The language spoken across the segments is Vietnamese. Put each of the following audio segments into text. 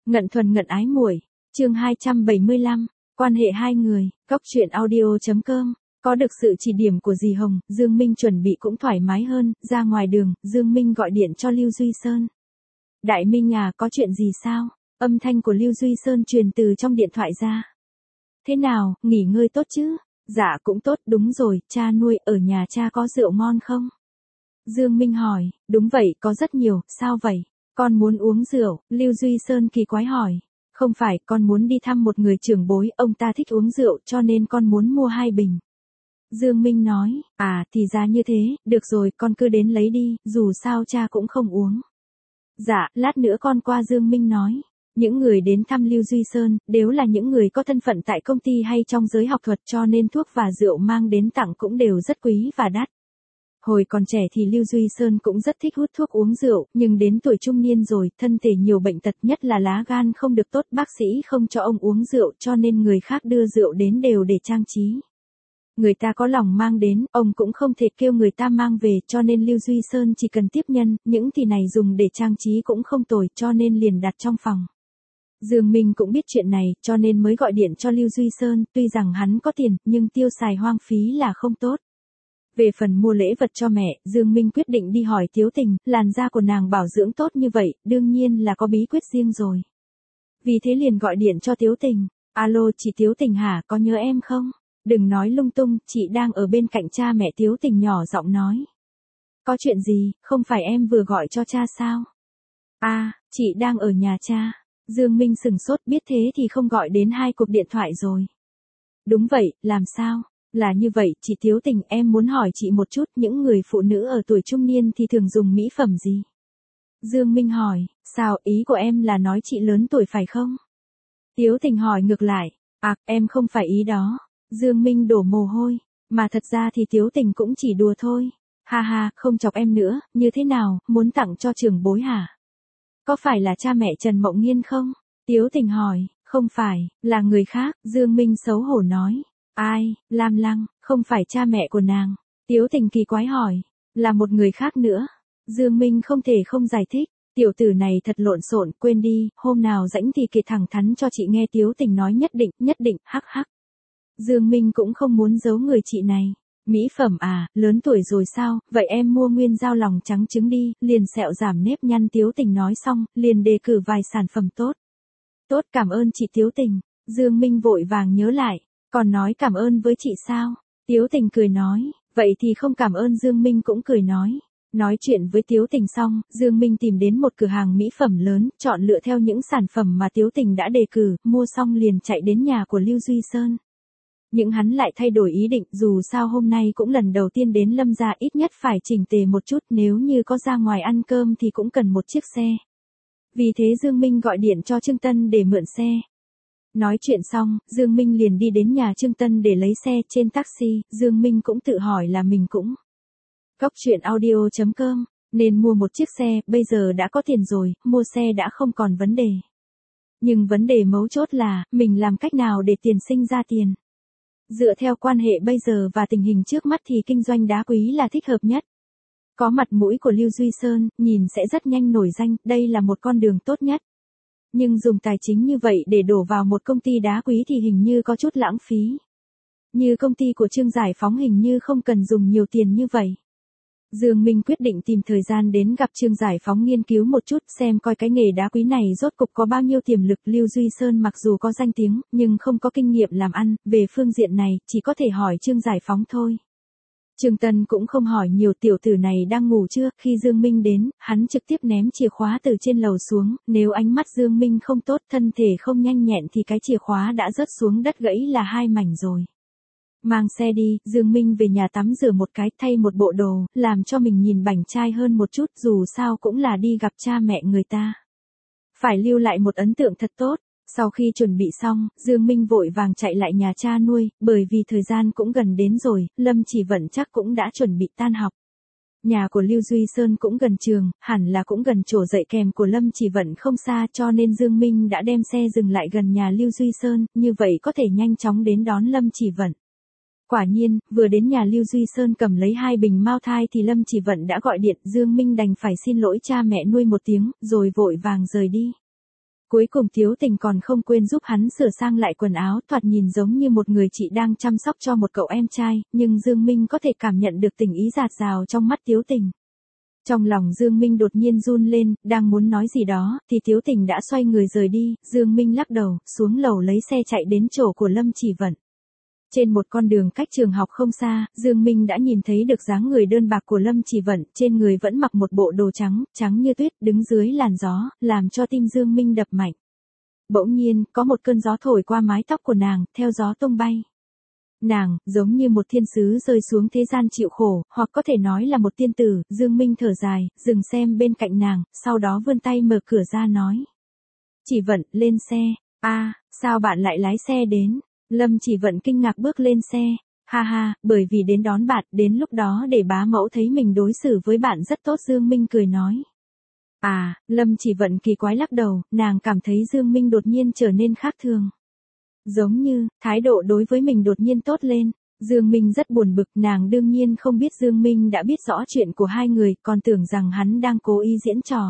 Ngận thuần ngận ái muội, chương 275, quan hệ hai người, Cóc truyện audio.com. Có được sự chỉ điểm của dì Hồng, Dương Minh chuẩn bị cũng thoải mái hơn, ra ngoài đường, Dương Minh gọi điện cho Lưu Duy Sơn. Đại Minh à, có chuyện gì sao? Âm thanh của Lưu Duy Sơn truyền từ trong điện thoại ra. Thế nào, nghỉ ngơi tốt chứ? Dạ cũng tốt, đúng rồi, cha nuôi, ở nhà cha có rượu ngon không? Dương Minh hỏi, đúng vậy, có rất nhiều, sao vậy? Con muốn uống rượu, Lưu Duy Sơn kỳ quái hỏi. Không phải, con muốn đi thăm một người trưởng bối, ông ta thích uống rượu cho nên con muốn mua 2 bình. Dương Minh nói, à, thì ra như thế, được rồi, con cứ đến lấy đi, dù sao cha cũng không uống. Dạ, lát nữa con qua. Dương Minh nói. Những người đến thăm Lưu Duy Sơn, đều là những người có thân phận tại công ty hay trong giới học thuật cho nên thuốc và rượu mang đến tặng cũng đều rất quý và đắt. Hồi còn trẻ thì Lưu Duy Sơn cũng rất thích hút thuốc uống rượu, nhưng đến tuổi trung niên rồi, thân thể nhiều bệnh tật nhất là lá gan không được tốt, bác sĩ không cho ông uống rượu cho nên người khác đưa rượu đến đều để trang trí. Người ta có lòng mang đến, ông cũng không thể kêu người ta mang về cho nên Lưu Duy Sơn chỉ cần tiếp nhân, những thì này dùng để trang trí cũng không tồi cho nên liền đặt trong phòng. Dương Minh cũng biết chuyện này cho nên mới gọi điện cho Lưu Duy Sơn, tuy rằng hắn có tiền nhưng tiêu xài hoang phí là không tốt. Về phần mua lễ vật cho mẹ, Dương Minh quyết định đi hỏi Tiếu Tình, làn da của nàng bảo dưỡng tốt như vậy, đương nhiên là có bí quyết riêng rồi. Vì thế liền gọi điện cho Tiếu Tình, alo chị Tiếu Tình hả, có nhớ em không? Đừng nói lung tung, chị đang ở bên cạnh cha mẹ. Tiếu Tình nhỏ giọng nói. Có chuyện gì, không phải em vừa gọi cho cha sao? À, chị đang ở nhà cha. Dương Minh sừng sốt, biết thế thì không gọi đến 2 cuộc điện thoại rồi. Đúng vậy, làm sao? Là như vậy, chị Tiếu Tình, em muốn hỏi chị một chút, những người phụ nữ ở tuổi trung niên thì thường dùng mỹ phẩm gì? Dương Minh hỏi, sao, ý của em là nói chị lớn tuổi phải không? Tiếu Tình hỏi ngược lại, à, em không phải ý đó. Dương Minh đổ mồ hôi, mà thật ra thì Tiếu Tình cũng chỉ đùa thôi. Ha ha, không chọc em nữa, như thế nào, muốn tặng cho trưởng bối hả? Có phải là cha mẹ Trần Mộng Nghiên không? Tiếu Tình hỏi, không phải, là người khác. Dương Minh xấu hổ nói. Ai, Lam Lăng, không phải cha mẹ của nàng. Tiếu Tình kỳ quái hỏi, là một người khác nữa. Dương Minh không thể không giải thích, tiểu tử này thật lộn xộn, quên đi, hôm nào rảnh thì kể thẳng thắn cho chị nghe. Tiếu Tình nói nhất định, hắc hắc. Dương Minh cũng không muốn giấu người chị này. Mỹ phẩm à, lớn tuổi rồi sao, vậy em mua nguyên dao lòng trắng trứng đi, liền sẹo giảm nếp nhăn. Tiếu Tình nói xong, liền đề cử vài sản phẩm tốt. Tốt, cảm ơn chị Tiếu Tình. Dương Minh vội vàng nhớ lại. Còn nói cảm ơn với chị sao? Tiếu Tình cười nói, vậy thì không cảm ơn. Dương Minh cũng cười nói. Nói chuyện với Tiếu Tình xong, Dương Minh tìm đến một cửa hàng mỹ phẩm lớn, chọn lựa theo những sản phẩm mà Tiếu Tình đã đề cử, mua xong liền chạy đến nhà của Lưu Duy Sơn. Nhưng hắn lại thay đổi ý định, dù sao hôm nay cũng lần đầu tiên đến Lâm gia, ít nhất phải chỉnh tề một chút, nếu như có ra ngoài ăn cơm thì cũng cần một chiếc xe. Vì thế Dương Minh gọi điện cho Trương Tân để mượn xe. Nói chuyện xong, Dương Minh liền đi đến nhà Trương Tân để lấy xe. Trên taxi, Dương Minh cũng tự hỏi là mình cũng Cóc truyện audio.com, nên mua một chiếc xe, bây giờ đã có tiền rồi, mua xe đã không còn vấn đề. Nhưng vấn đề mấu chốt là, mình làm cách nào để tiền sinh ra tiền. Dựa theo quan hệ bây giờ và tình hình trước mắt thì kinh doanh đá quý là thích hợp nhất. Có mặt mũi của Lưu Duy Sơn, nhìn sẽ rất nhanh nổi danh, đây là một con đường tốt nhất. Nhưng dùng tài chính như vậy để đổ vào một công ty đá quý thì hình như có chút lãng phí. Như công ty của Trương Giải Phóng hình như không cần dùng nhiều tiền như vậy. Dương Minh quyết định tìm thời gian đến gặp Trương Giải Phóng nghiên cứu một chút xem coi cái nghề đá quý này rốt cục có bao nhiêu tiềm lực. Lưu Duy Sơn mặc dù có danh tiếng, nhưng không có kinh nghiệm làm ăn, về phương diện này, chỉ có thể hỏi Trương Giải Phóng thôi. Trương Tân cũng không hỏi nhiều, tiểu tử này đang ngủ chưa, khi Dương Minh đến, hắn trực tiếp ném chìa khóa từ trên lầu xuống, nếu ánh mắt Dương Minh không tốt, thân thể không nhanh nhẹn thì cái chìa khóa đã rớt xuống đất gãy là 2 mảnh rồi. Mang xe đi, Dương Minh về nhà tắm rửa một cái, thay một bộ đồ, làm cho mình nhìn bảnh trai hơn một chút, dù sao cũng là đi gặp cha mẹ người ta. Phải lưu lại một ấn tượng thật tốt. Sau khi chuẩn bị xong, Dương Minh vội vàng chạy lại nhà cha nuôi, bởi vì thời gian cũng gần đến rồi, Lâm Chỉ Vận chắc cũng đã chuẩn bị tan học. Nhà của Lưu Duy Sơn cũng gần trường, hẳn là cũng gần chỗ dạy kèm của Lâm Chỉ Vận không xa cho nên Dương Minh đã đem xe dừng lại gần nhà Lưu Duy Sơn, như vậy có thể nhanh chóng đến đón Lâm Chỉ Vận. Quả nhiên, vừa đến nhà Lưu Duy Sơn cầm lấy 2 bình mao thai thì Lâm Chỉ Vận đã gọi điện, Dương Minh đành phải xin lỗi cha mẹ nuôi một tiếng, rồi vội vàng rời đi. Cuối cùng Tiếu Tình còn không quên giúp hắn sửa sang lại quần áo, thoạt nhìn giống như một người chị đang chăm sóc cho một cậu em trai, nhưng Dương Minh có thể cảm nhận được tình ý dạt dào trong mắt Tiếu Tình. Trong lòng Dương Minh đột nhiên run lên, đang muốn nói gì đó, thì Tiếu Tình đã xoay người rời đi, Dương Minh lắc đầu, xuống lầu lấy xe chạy đến chỗ của Lâm Chỉ Vận. Trên một con đường cách trường học không xa, Dương Minh đã nhìn thấy được dáng người đơn bạc của Lâm Chỉ Vận, trên người vẫn mặc một bộ đồ trắng, trắng như tuyết, đứng dưới làn gió, làm cho tim Dương Minh đập mạnh. Bỗng nhiên, có một cơn gió thổi qua mái tóc của nàng, theo gió tung bay. Nàng, giống như một thiên sứ rơi xuống thế gian chịu khổ, hoặc có thể nói là một tiên tử, Dương Minh thở dài, dừng xem bên cạnh nàng, sau đó vươn tay mở cửa ra nói. Chỉ Vận, lên xe. Sao bạn lại lái xe đến? Lâm Chỉ Vận kinh ngạc bước lên xe. Ha ha, bởi vì đến đón bạn, đến lúc đó để bá mẫu thấy mình đối xử với bạn rất tốt, Dương Minh cười nói. Lâm Chỉ Vận kỳ quái lắc đầu, nàng cảm thấy Dương Minh đột nhiên trở nên khác thường. Giống như, thái độ đối với mình đột nhiên tốt lên. Dương Minh rất buồn bực, nàng đương nhiên không biết Dương Minh đã biết rõ chuyện của hai người, còn tưởng rằng hắn đang cố ý diễn trò.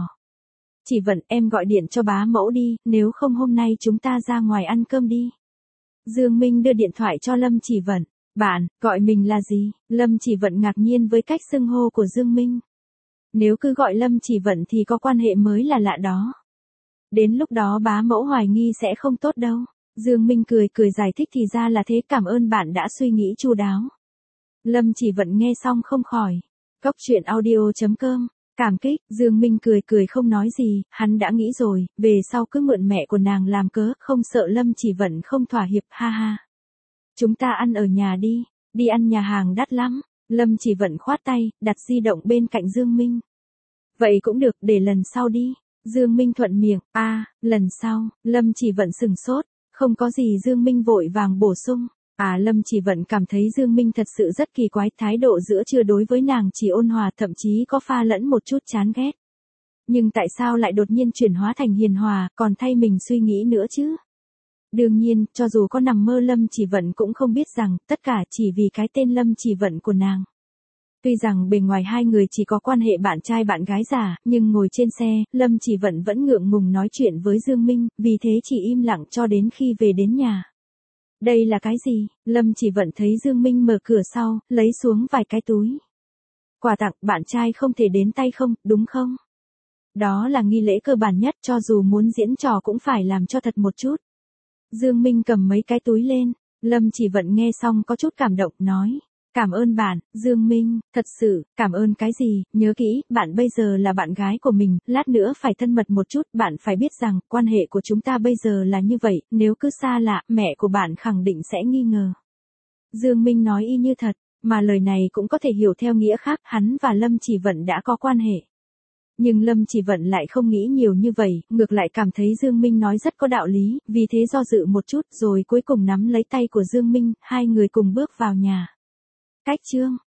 Chỉ Vận, em gọi điện cho bá mẫu đi, nếu không hôm nay chúng ta ra ngoài ăn cơm đi. Dương Minh đưa điện thoại cho Lâm Chỉ Vận. Bạn, gọi mình là gì? Lâm Chỉ Vận ngạc nhiên với cách xưng hô của Dương Minh. Nếu cứ gọi Lâm Chỉ Vận thì có quan hệ mới là lạ đó. Đến lúc đó bá mẫu hoài nghi sẽ không tốt đâu. Dương Minh cười giải thích, thì ra là thế, cảm ơn bạn đã suy nghĩ chu đáo. Lâm Chỉ Vận nghe xong không khỏi. Cốc truyện audio.com. Cảm kích, Dương Minh cười không nói gì, hắn đã nghĩ rồi, về sau cứ mượn mẹ của nàng làm cớ, không sợ Lâm Chỉ Vận không thỏa hiệp, ha ha. Chúng ta ăn ở nhà đi ăn nhà hàng đắt lắm. Lâm Chỉ Vận khoát tay, đặt di động bên cạnh Dương Minh. Vậy cũng được, để lần sau đi. Dương Minh thuận miệng, lần sau. Lâm Chỉ Vận sừng sốt, không có gì. Dương Minh vội vàng bổ sung. Lâm Chỉ Vận cảm thấy Dương Minh thật sự rất kỳ quái, thái độ giữa trưa đối với nàng chỉ ôn hòa, thậm chí có pha lẫn một chút chán ghét. Nhưng tại sao lại đột nhiên chuyển hóa thành hiền hòa, còn thay mình suy nghĩ nữa chứ? Đương nhiên, cho dù có nằm mơ, Lâm Chỉ Vận cũng không biết rằng, tất cả chỉ vì cái tên Lâm Chỉ Vận của nàng. Tuy rằng bề ngoài hai người chỉ có quan hệ bạn trai bạn gái giả, nhưng ngồi trên xe, Lâm Chỉ Vận vẫn ngượng ngùng nói chuyện với Dương Minh, vì thế chỉ im lặng cho đến khi về đến nhà. Đây là cái gì? Lâm Chỉ Vận thấy Dương Minh mở cửa sau, lấy xuống vài cái túi. Quà tặng, bạn trai không thể đến tay không, đúng không? Đó là nghi lễ cơ bản nhất, cho dù muốn diễn trò cũng phải làm cho thật một chút. Dương Minh cầm mấy cái túi lên, Lâm Chỉ Vận nghe xong có chút cảm động, nói. Cảm ơn bạn, Dương Minh, thật sự, cảm ơn cái gì, nhớ kỹ, bạn bây giờ là bạn gái của mình, lát nữa phải thân mật một chút, bạn phải biết rằng, quan hệ của chúng ta bây giờ là như vậy, nếu cứ xa lạ, mẹ của bạn khẳng định sẽ nghi ngờ. Dương Minh nói y như thật, mà lời này cũng có thể hiểu theo nghĩa khác, hắn và Lâm Chỉ Vận đã có quan hệ. Nhưng Lâm Chỉ Vận lại không nghĩ nhiều như vậy, ngược lại cảm thấy Dương Minh nói rất có đạo lý, vì thế do dự một chút rồi cuối cùng nắm lấy tay của Dương Minh, hai người cùng bước vào nhà. Cách chương